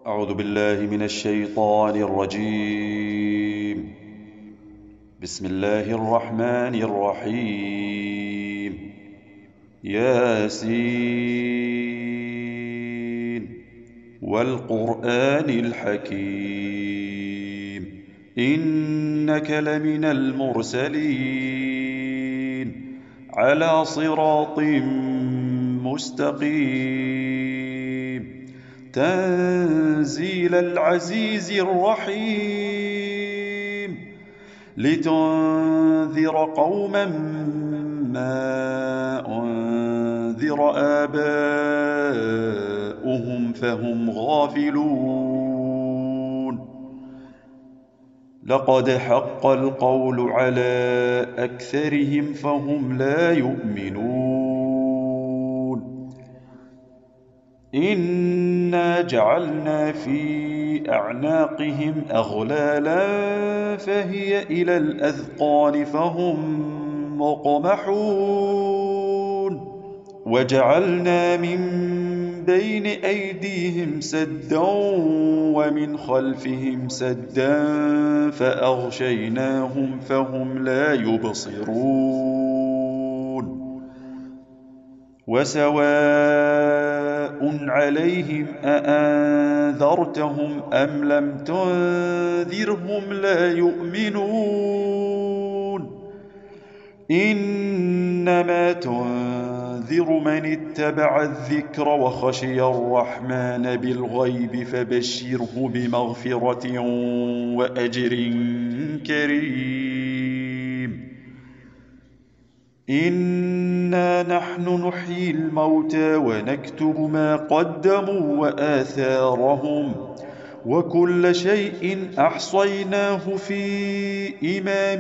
أعوذ بالله من الشيطان الرجيم. بسم الله الرحمن الرحيم. ياسين والقرآن الحكيم إنك لمن المرسلين على صراط مستقيم تنزيل العزيز الرحيم لتنذر قوما ما أنذر آباؤهم فهم غافلون لقد حق القول على أكثرهم فهم لا يؤمنون إنا جعلنا في أعناقهم أغلالا فهي إلى الأذقان فهم مقمحون وجعلنا من بين أيديهم سدا ومن خلفهم سدا فأغشيناهم فهم لا يبصرون وسواء عليهم أأنذرتهم أم لم تنذرهم لا يؤمنون إنما تنذر من اتبع الذكر وخشي الرحمن بالغيب فبشره بمغفرة وأجر كريم إنا نحن نحيي الموتى ونكتب ما قدموا وآثارهم وكل شيء أحصيناه في إمام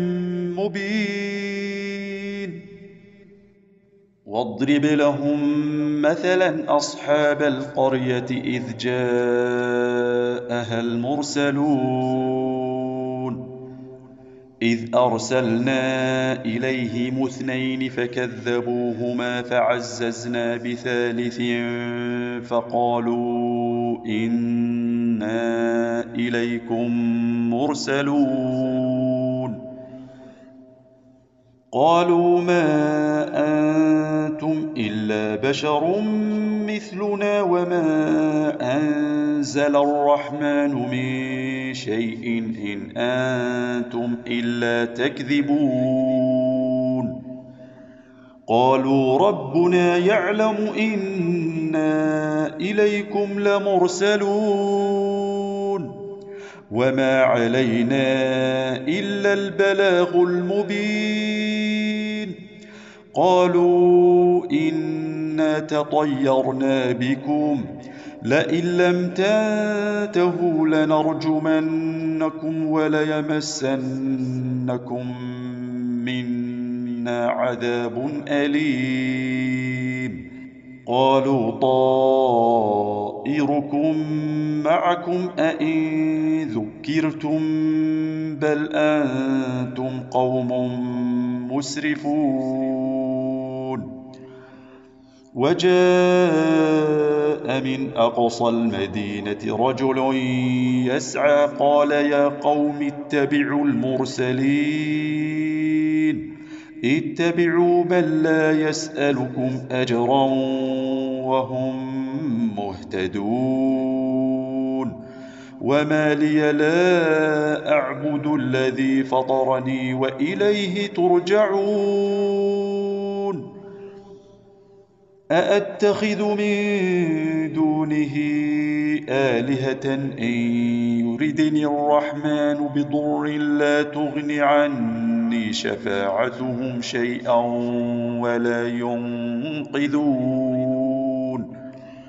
مبين واضرب لهم مثلا أصحاب القرية إذ جاءها المرسلون إذ أرسلنا إليهم اثنين فكذبوهما فعززنا بثالث فقالوا إنا إليكم مرسلون قالوا ما أنتم إلا بشر مثلنا وما أنزل الرحمن من شيء إن أنتم إلا تكذبون قالوا ربنا يعلم إنا إليكم لمرسلون وما علينا إلا البلاغ المبين قالوا إنا تطيرنا بكم لئن لم تنتهوا لنرجمنكم وليمسنكم منا عذاب أليم قالوا طائركم معكم أئن ذكرتم بل أنتم قوم مسرفون وجاء من أقصى المدينة رجل يسعى قال يا قوم اتبعوا المرسلين اتبعوا من لا يسألكم أجرا وهم مهتدون وما لي لا أعبد الذي فطرني وإليه ترجعون أأتخذ من دونه آلهة إن يردني الرحمن بضر لا تغن عني شفاعتهم شيئا ولا ينقذون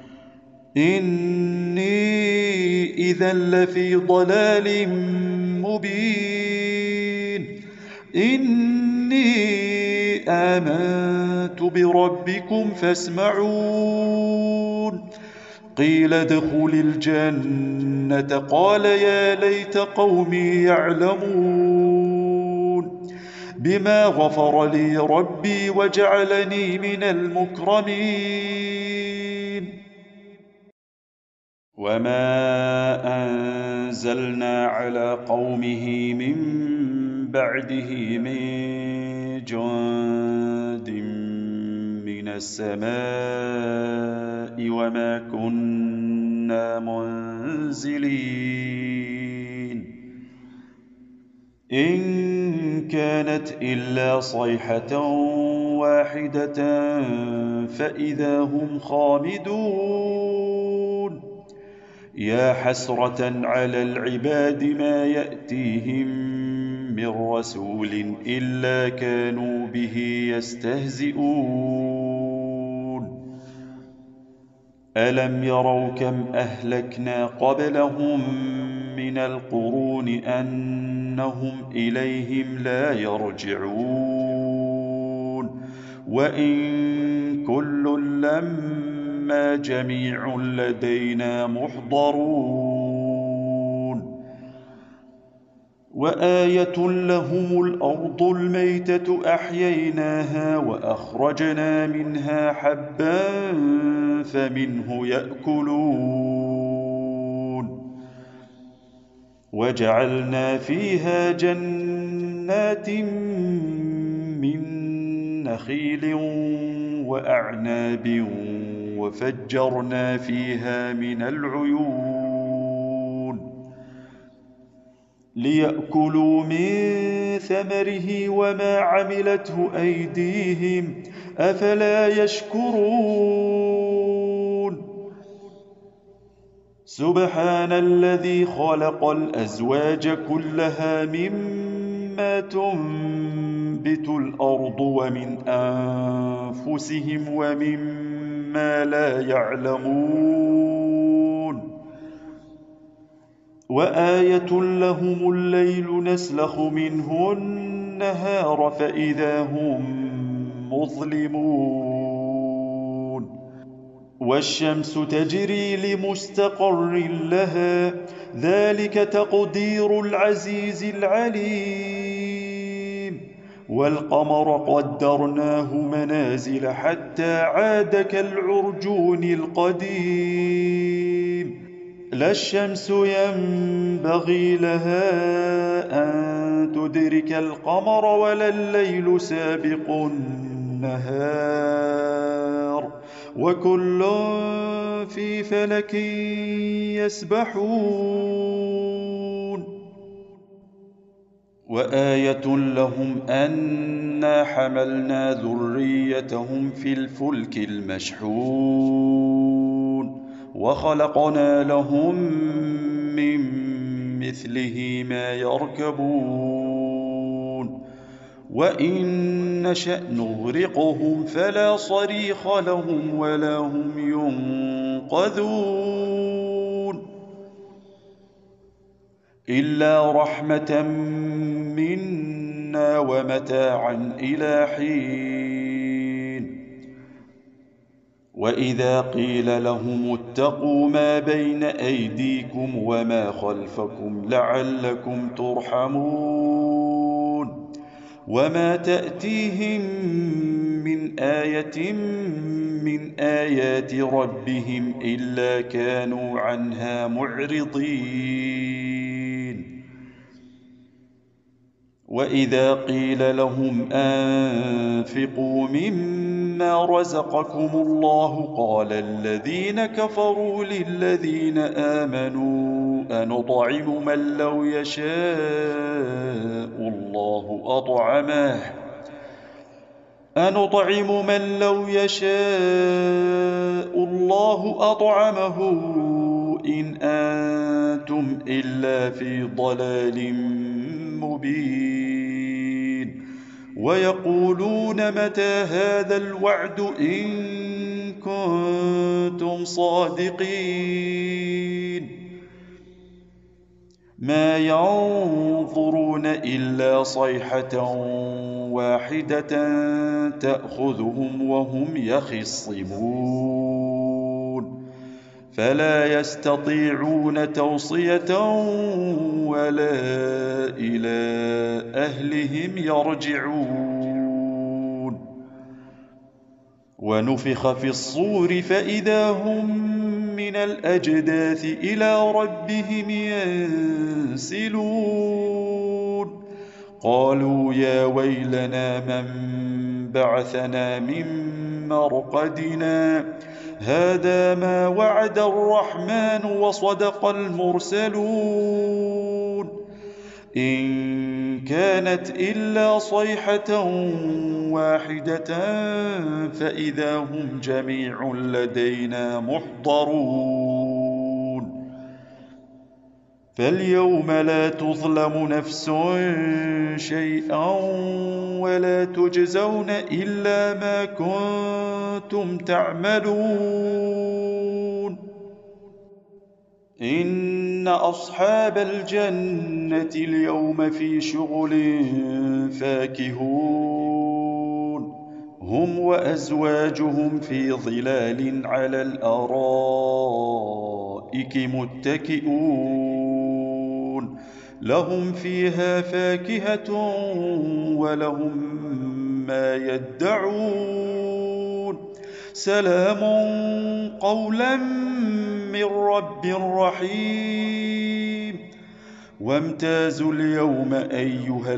إني إذا لفي ضلال مبين إني آمنت بربكم فاسمعون قيل ادخل الجنة قال يا ليت قومي يعلمون بما غفر لي ربي وجعلني من المكرمين وما أنزلنا على قومه من بعده من جند من السماء وما كنا منزلين إن كانت إلا صيحة واحدة فإذا هم خامدون يا حسرة على العباد ما يأتيهم من رسول إلا كانوا به يستهزئون ألم يروا كم أهلكنا قبلهم من القرون أنهم إليهم لا يرجعون وإن كل لما جميع لدينا محضرون وآية لهم الأرض الميتة أحييناها وأخرجنا منها حبا فمنه يأكلون وجعلنا فيها جنات من نخيل وأعناب وفجرنا فيها من العيون ليأكلوا من ثمره وما عملته أيديهم أفلا يشكرون سبحان الذي خلق الأزواج كلها مما تنبت الأرض ومن أنفسهم ومما لا يعلمون وآية لهم الليل نسلخ منه النهار فإذا هم مظلمون والشمس تجري لمستقر لها ذلك تقدير العزيز العليم والقمر قدرناه منازل حتى عاد كالعرجون القديم لا الشمس ينبغي لها أن تدرك القمر ولا الليل سابق النهار وكل في فلك يسبحون وآية لهم أنا حملنا ذريتهم في الفلك المشحون وخلقنا لهم من مثله ما يركبون وإن نشأ نغرقهم فلا صريخ لهم ولا هم ينقذون إلا رحمة منا ومتاعا إلى حين وإذا قيل لهم اتقوا ما بين أيديكم وما خلفكم لعلكم ترحمون وما تأتيهم من آية من آيات ربهم إلا كانوا عنها معرضين وإذا قيل لهم أنفقوا مما رزقكم الله قال الذين كفروا للذين آمنوا أنطعم من لو يشاء الله أطعمه إن أنتم إلا في ضلال مبين ويقولون متى هذا الوعد إن كنتم صادقين ما ينظرون إلا صيحة واحدة تأخذهم وهم يخصمون فلا يستطيعون توصية ولا إلى أهلهم يرجعون ونفخ في الصور فإذا هم من الأجداث إلى ربهم ينسلون قالوا يا ويلنا من بعثنا من مرقدنا هذا ما وعد الرحمن وصدق المرسلون إن كانت إلا صيحة واحدة فإذا هم جميع لدينا محضرون فاليوم لا تظلم نفس شيئا ولا تجزون إلا ما كنتم تعملون إن أصحاب الجنة اليوم في شغل فاكهون هم وأزواجهم في ظلال على الأرائك متكئون لهم فيها فاكهة ولهم ما يدعون سلام قولا من رب رحيم وامتازوا اليوم أيها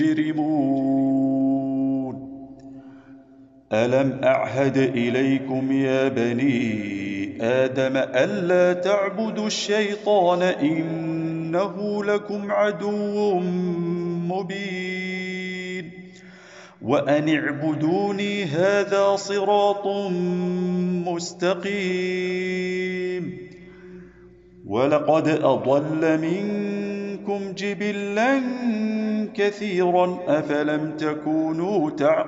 المجرمون ألم أعهد إليكم يا بني آدم ألا تعبدوا الشيطان إنه لكم عدو مبين وأن اعبدوني هذا صراط مستقيم ولقد أضل منكم جبلا كثيرا أفلم تكونوا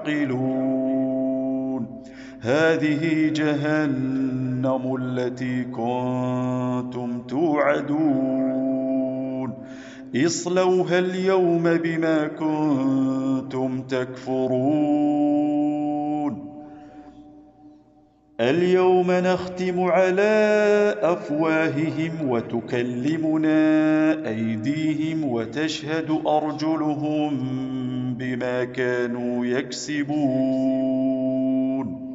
تعقلون هذه جهنم التي كنتم توعدون اصلوها اليوم بما كنتم تكفرون اليوم نختم على أفواههم وتكلمنا أيديهم وتشهد أرجلهم بما كانوا يكسبون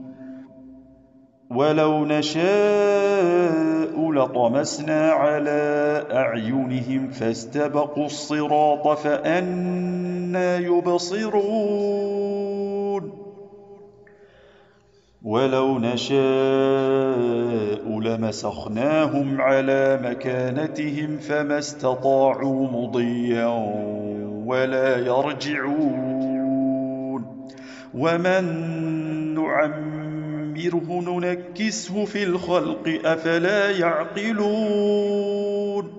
ولو نشاء لطمسنا على أعينهم فاستبقوا الصراط فأنى يبصرون ولو نشاء لمسخناهم على مكانتهم فما استطاعوا مضيا ولا يرجعون ومن نعمره ننكسه في الخلق أفلا يعقلون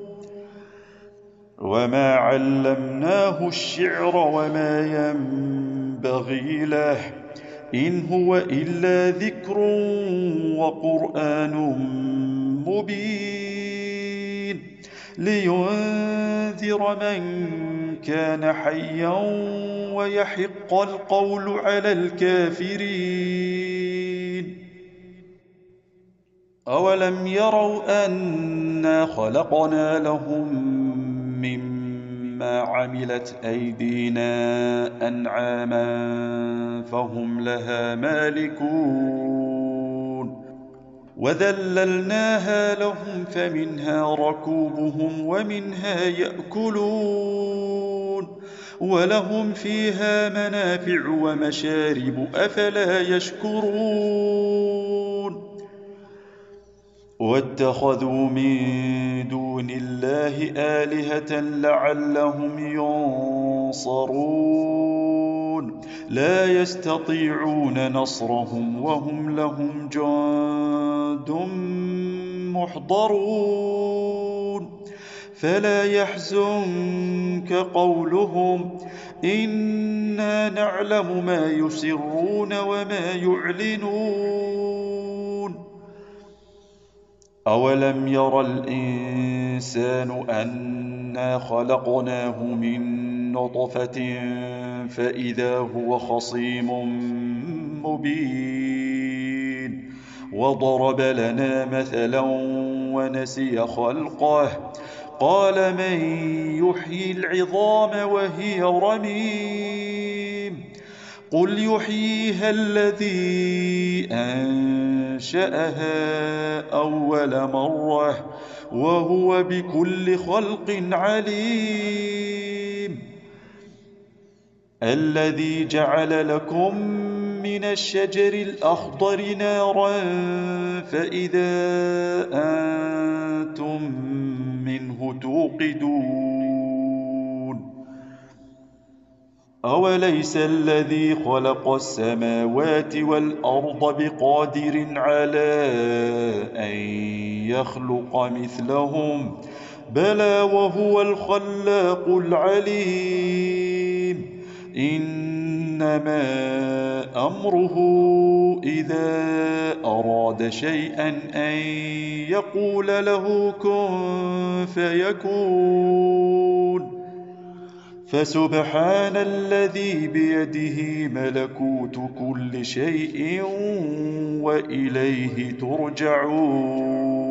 وما علمناه الشعر وما ينبغي له إن هو إلا ذكر وقرآن مبين لينذر من كان حيا ويحق القول على الكافرين أولم يروا أنا خلقنا لهم مما عملت أيدينا أنعاما فهم لها مالكون وذللناها لهم فمنها ركوبهم ومنها يأكلون ولهم فيها منافع ومشارب أفلا يشكرون واتخذوا من دون الله آلهة لعلهم ينصرون لا يستطيعون نصرهم وهم لهم جند محضرون فلا يحزنك قولهم إنا نعلم ما يسرون وما يعلنون أولم ير الإنسان أنا خلقناه من نطفة فإذا هو خصيم مبين وضرب لنا مثلا ونسي خلقه قال من يحيي العظام وهي رميم قل يحييها الذي أنشأها أول مرة وهو بكل خلق عليم. الذي جعل لكم من الشجر الأخضر نارا فإذا أنتم منه توقدون. أوليس الذي خلق السماوات والأرض بقادر على أن يخلق مثلهم بلى وهو الخلاق العليم. إنما أمره إذا أراد شيئا أن يقول له كن فيكون. فسبحان الذي بيده ملكوت كل شيء وإليه ترجعون.